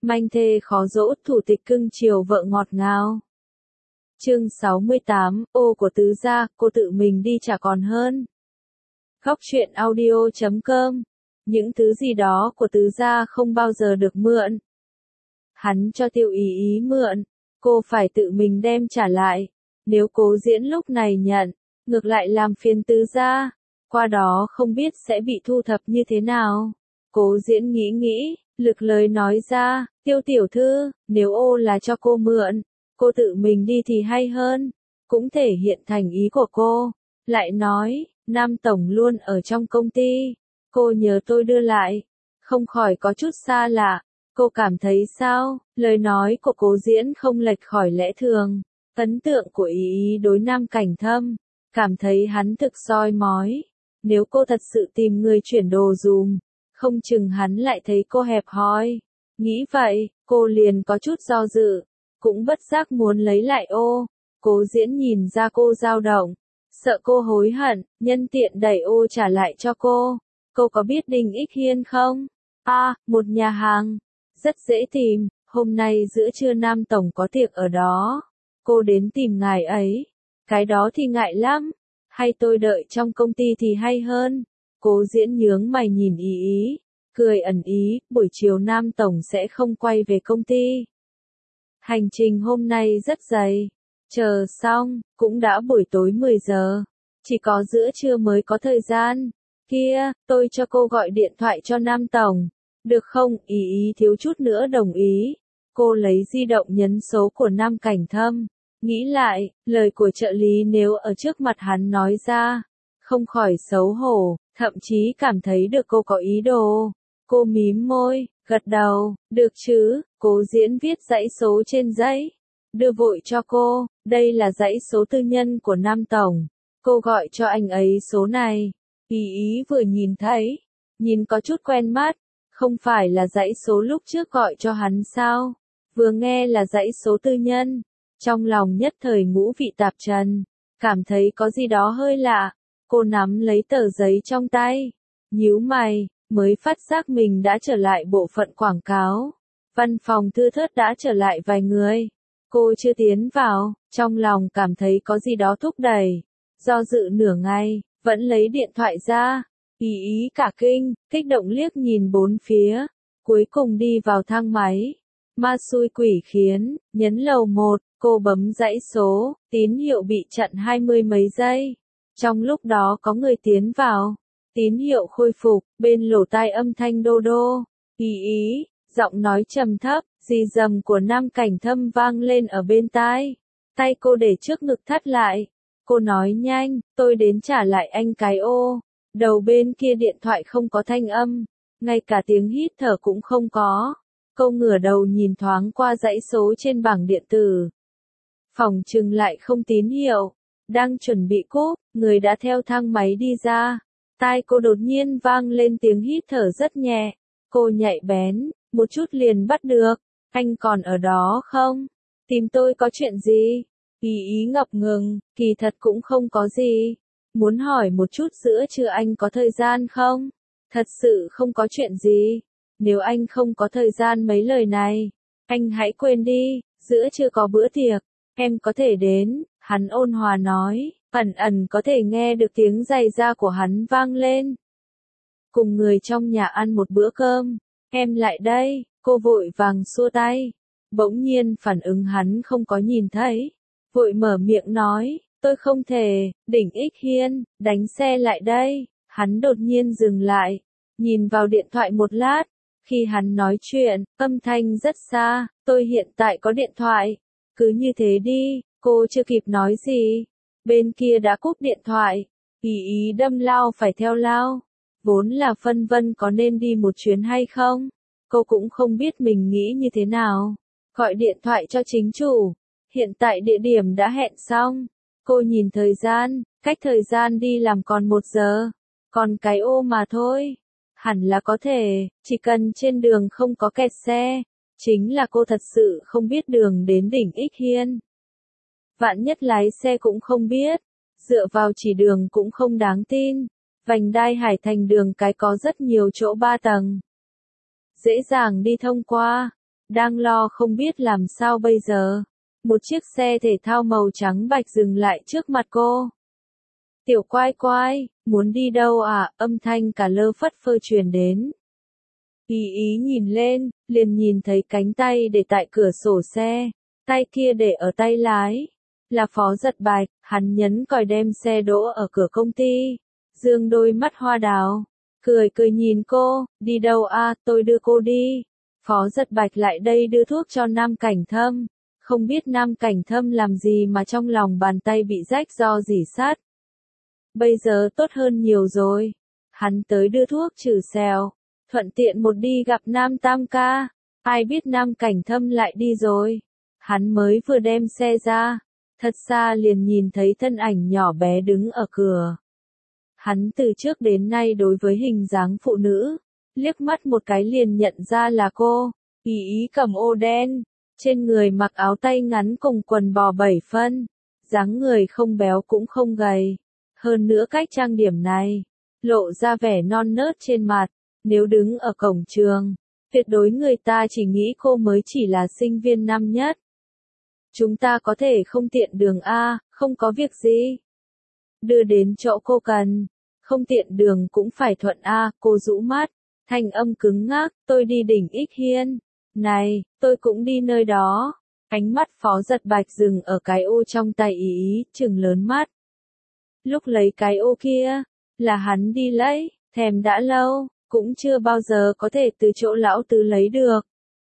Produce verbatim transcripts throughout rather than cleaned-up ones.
Manh thê khó dỗ, thủ tịch cưng chiều vợ ngọt ngào. Chương sáu mươi tám, ô của tứ gia, cô tự mình đi chả còn hơn. Góc truyện audio chấm com. Những thứ gì đó của tứ gia không bao giờ được mượn. Hắn cho Tiêu Ý Ý mượn, cô phải tự mình đem trả lại. Nếu Cố Diễn lúc này nhận, ngược lại làm phiền tứ gia, qua đó không biết sẽ bị thu thập như thế nào. Cố Diễn nghĩ nghĩ, lực lời nói ra, Tiêu tiểu thư, nếu ô là cho cô mượn, cô tự mình đi thì hay hơn, cũng thể hiện thành ý của cô. Lại nói, Nam Tổng luôn ở trong công ty, cô nhờ tôi đưa lại, không khỏi có chút xa lạ. Cô cảm thấy sao? Lời nói của Cố Diễn không lệch khỏi lẽ thường. Ấn tượng của Ý Ý đối Nam Cảnh Thâm, cảm thấy hắn thực soi mói. Nếu cô thật sự tìm người chuyển đồ dùm, không chừng hắn lại thấy cô hẹp hòi. Nghĩ vậy, cô liền có chút do dự, cũng bất giác muốn lấy lại ô. Cố Diễn nhìn ra cô dao động, sợ cô hối hận, nhân tiện đẩy ô trả lại cho cô. Cô có biết Đinh Ích Hiên không? À, một nhà hàng. Rất dễ tìm, hôm nay giữa trưa Nam Tổng có tiệc ở đó. Cô đến tìm ngài ấy. Cái đó thì ngại lắm. Hay tôi đợi trong công ty thì hay hơn. Cố Diễn nhướng mày nhìn Ý Ý, cười ẩn ý, buổi chiều Nam Tổng sẽ không quay về công ty. Hành trình hôm nay rất dày. Chờ xong, cũng đã buổi tối mười giờ. Chỉ có giữa trưa mới có thời gian. Kia, tôi cho cô gọi điện thoại cho Nam Tổng. Được không? Ý Ý thiếu chút nữa đồng ý. Cô lấy di động nhấn số của Nam Cảnh Thâm. Nghĩ lại, lời của trợ lý nếu ở trước mặt hắn nói ra, không khỏi xấu hổ, thậm chí cảm thấy được cô có ý đồ. Cô mím môi, gật đầu, được chứ. Cố Diễn viết dãy số trên giấy, đưa vội cho cô. Đây là dãy số tư nhân của Nam Tổng. Cô gọi cho anh ấy số này. Ý Ý vừa nhìn thấy, nhìn có chút quen mắt. Không phải là dãy số lúc trước gọi cho hắn sao? Vừa nghe là dãy số tư nhân, trong lòng nhất thời ngũ vị tạp trần, cảm thấy có gì đó hơi lạ. Cô nắm lấy tờ giấy trong tay, nhíu mày, mới phát giác mình đã trở lại bộ phận quảng cáo. Văn phòng thưa thớt đã trở lại vài người. Cô chưa tiến vào, trong lòng cảm thấy có gì đó thúc đẩy. Do dự nửa ngày, vẫn lấy điện thoại ra. Ý Ý cả kinh, kích động liếc nhìn bốn phía, cuối cùng đi vào thang máy. Ma xui quỷ khiến, nhấn lầu một, cô bấm dãy số, tín hiệu bị chặn hai mươi mấy giây. Trong lúc đó có người tiến vào, tín hiệu khôi phục, bên lỗ tai âm thanh đô đô. Ý Ý, giọng nói trầm thấp, rì rầm của Nam Cảnh Thâm vang lên ở bên tai. Tay cô để trước ngực thắt lại. Cô nói nhanh, tôi đến trả lại anh cái ô. Đầu bên kia điện thoại không có thanh âm, ngay cả tiếng hít thở cũng không có. Cô ngửa đầu nhìn thoáng qua dãy số trên bảng điện tử. Phòng trừng lại không tín hiệu. Đang chuẩn bị cúp, người đã theo thang máy đi ra. Tai cô đột nhiên vang lên tiếng hít thở rất nhẹ. Cô nhạy bén, một chút liền bắt được. Anh còn ở đó không? Tìm tôi có chuyện gì? Ý Ý ngập ngừng, kỳ thật cũng không có gì. Muốn hỏi một chút giữa trưa anh có thời gian không? Thật sự không có chuyện gì. Nếu anh không có thời gian mấy lời này, anh hãy quên đi, giữa trưa có bữa tiệc, em có thể đến. Hắn ôn hòa nói, ẩn ẩn có thể nghe được tiếng giày da của hắn vang lên. Cùng người trong nhà ăn một bữa cơm, em lại đây. Cô vội vàng xua tay. Bỗng nhiên phản ứng hắn không có nhìn thấy. Vội mở miệng nói, tôi không thể. Đỉnh Ích Hiên, đánh xe lại đây. Hắn đột nhiên dừng lại, nhìn vào điện thoại một lát. Khi hắn nói chuyện, âm thanh rất xa. Tôi hiện tại có điện thoại. Cứ như thế đi. Cô chưa kịp nói gì, bên kia đã cúp điện thoại. Ý Ý đâm lao phải theo lao. Vốn là phân vân có nên đi một chuyến hay không. Cô cũng không biết mình nghĩ như thế nào. Gọi điện thoại cho chính chủ. Hiện tại địa điểm đã hẹn xong. Cô nhìn thời gian, cách thời gian đi làm còn một giờ. Còn cái ô mà thôi. Hẳn là có thể, chỉ cần trên đường không có kẹt xe. Chính là cô thật sự không biết đường đến đỉnh Ích Hiên. Vạn nhất lái xe cũng không biết. Dựa vào chỉ đường cũng không đáng tin. Vành đai Hải Thành đường cái có rất nhiều chỗ ba tầng. Dễ dàng đi thông qua. đang lo không biết làm sao bây giờ. Một chiếc xe thể thao màu trắng bạch dừng lại trước mặt cô. Tiểu Quai Quai, muốn đi đâu à? Âm thanh cả lơ phất phơ truyền đến. Ý ý nhìn lên, liền nhìn thấy cánh tay để tại cửa sổ xe, tay kia để ở tay lái. Là Phó Giật Bạch, hắn nhấn còi đem xe đỗ ở cửa công ty. Dương đôi mắt hoa đào, cười cười nhìn cô, đi đâu à, tôi đưa cô đi. Phó Giật Bạch lại đây đưa thuốc cho Nam Cảnh Thâm. Không biết Nam Cảnh Thâm làm gì mà trong lòng bàn tay bị rách do rỉ sắt. Bây giờ tốt hơn nhiều rồi. Hắn tới đưa thuốc trừ sẹo, thuận tiện một đi gặp Nam Tam ca. Ai biết Nam Cảnh Thâm lại đi rồi. Hắn mới vừa đem xe ra, thật xa liền nhìn thấy thân ảnh nhỏ bé đứng ở cửa. Hắn từ trước đến nay đối với hình dáng phụ nữ, liếc mắt một cái liền nhận ra là cô. Ý ý cầm ô đen, trên người mặc áo tay ngắn cùng quần bò bảy phân, dáng người không béo cũng không gầy. Hơn nữa cách trang điểm này, lộ ra vẻ non nớt trên mặt, nếu đứng ở cổng trường, tuyệt đối người ta chỉ nghĩ cô mới chỉ là sinh viên năm nhất. Chúng ta có thể không tiện đường A, không có việc gì. Đưa đến chỗ cô cần, không tiện đường cũng phải thuận A, cô rũ mắt, thanh âm cứng ngắc, tôi đi đỉnh Ích Hiên. Này, tôi cũng đi nơi đó. Ánh mắt Phó Giật Bạch dừng ở cái ô trong tay ý ý, trừng lớn mắt. Lúc lấy cái ô kia, là hắn đi lấy, thèm đã lâu, cũng chưa bao giờ có thể từ chỗ lão tứ lấy được.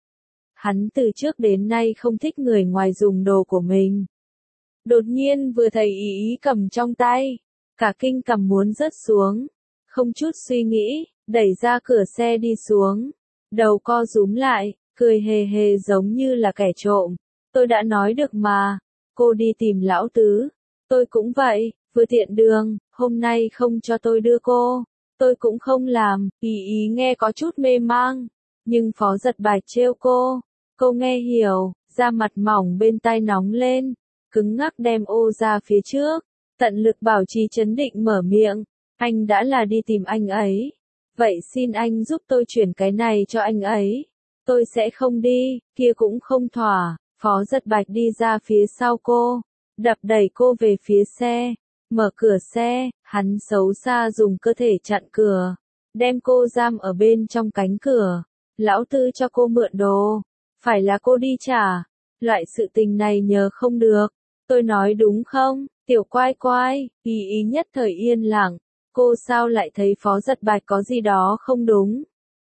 Hắn từ trước đến nay không thích người ngoài dùng đồ của mình. Đột nhiên vừa thấy ý ý cầm trong tay, cả kinh cầm muốn rớt xuống, không chút suy nghĩ, đẩy ra cửa xe đi xuống, đầu co rúm lại, cười hề hề giống như là kẻ trộm. Tôi đã nói được mà, cô đi tìm lão tứ, tôi cũng vậy, vừa tiện đường, hôm nay không cho tôi đưa cô, tôi cũng không làm. Ý ý nghe có chút mê mang, nhưng Phó Giật Bạch trêu cô, cô nghe hiểu, da mặt mỏng bên tai nóng lên, cứng ngắc đem ô ra phía trước, tận lực bảo trì trấn định mở miệng, anh đã là đi tìm anh ấy, vậy xin anh giúp tôi chuyển cái này cho anh ấy, tôi sẽ không đi, kia cũng không thỏa. Phó Giật Bạch đi ra phía sau cô, đập đẩy cô về phía xe, mở cửa xe, hắn xấu xa dùng cơ thể chặn cửa, đem cô giam ở bên trong cánh cửa. Lão Tư cho cô mượn đồ, phải là cô đi trả, loại sự tình này nhờ không được, tôi nói đúng không? Tiểu Quai Quai, ý ý nhất thời yên lặng, cô sao lại thấy Phó Giật Bạch có gì đó không đúng?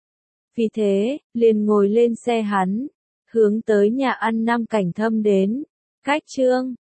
Vì thế, liền ngồi lên xe hắn, hướng tới nhà ăn Nam Cảnh Thâm đến. Cách chương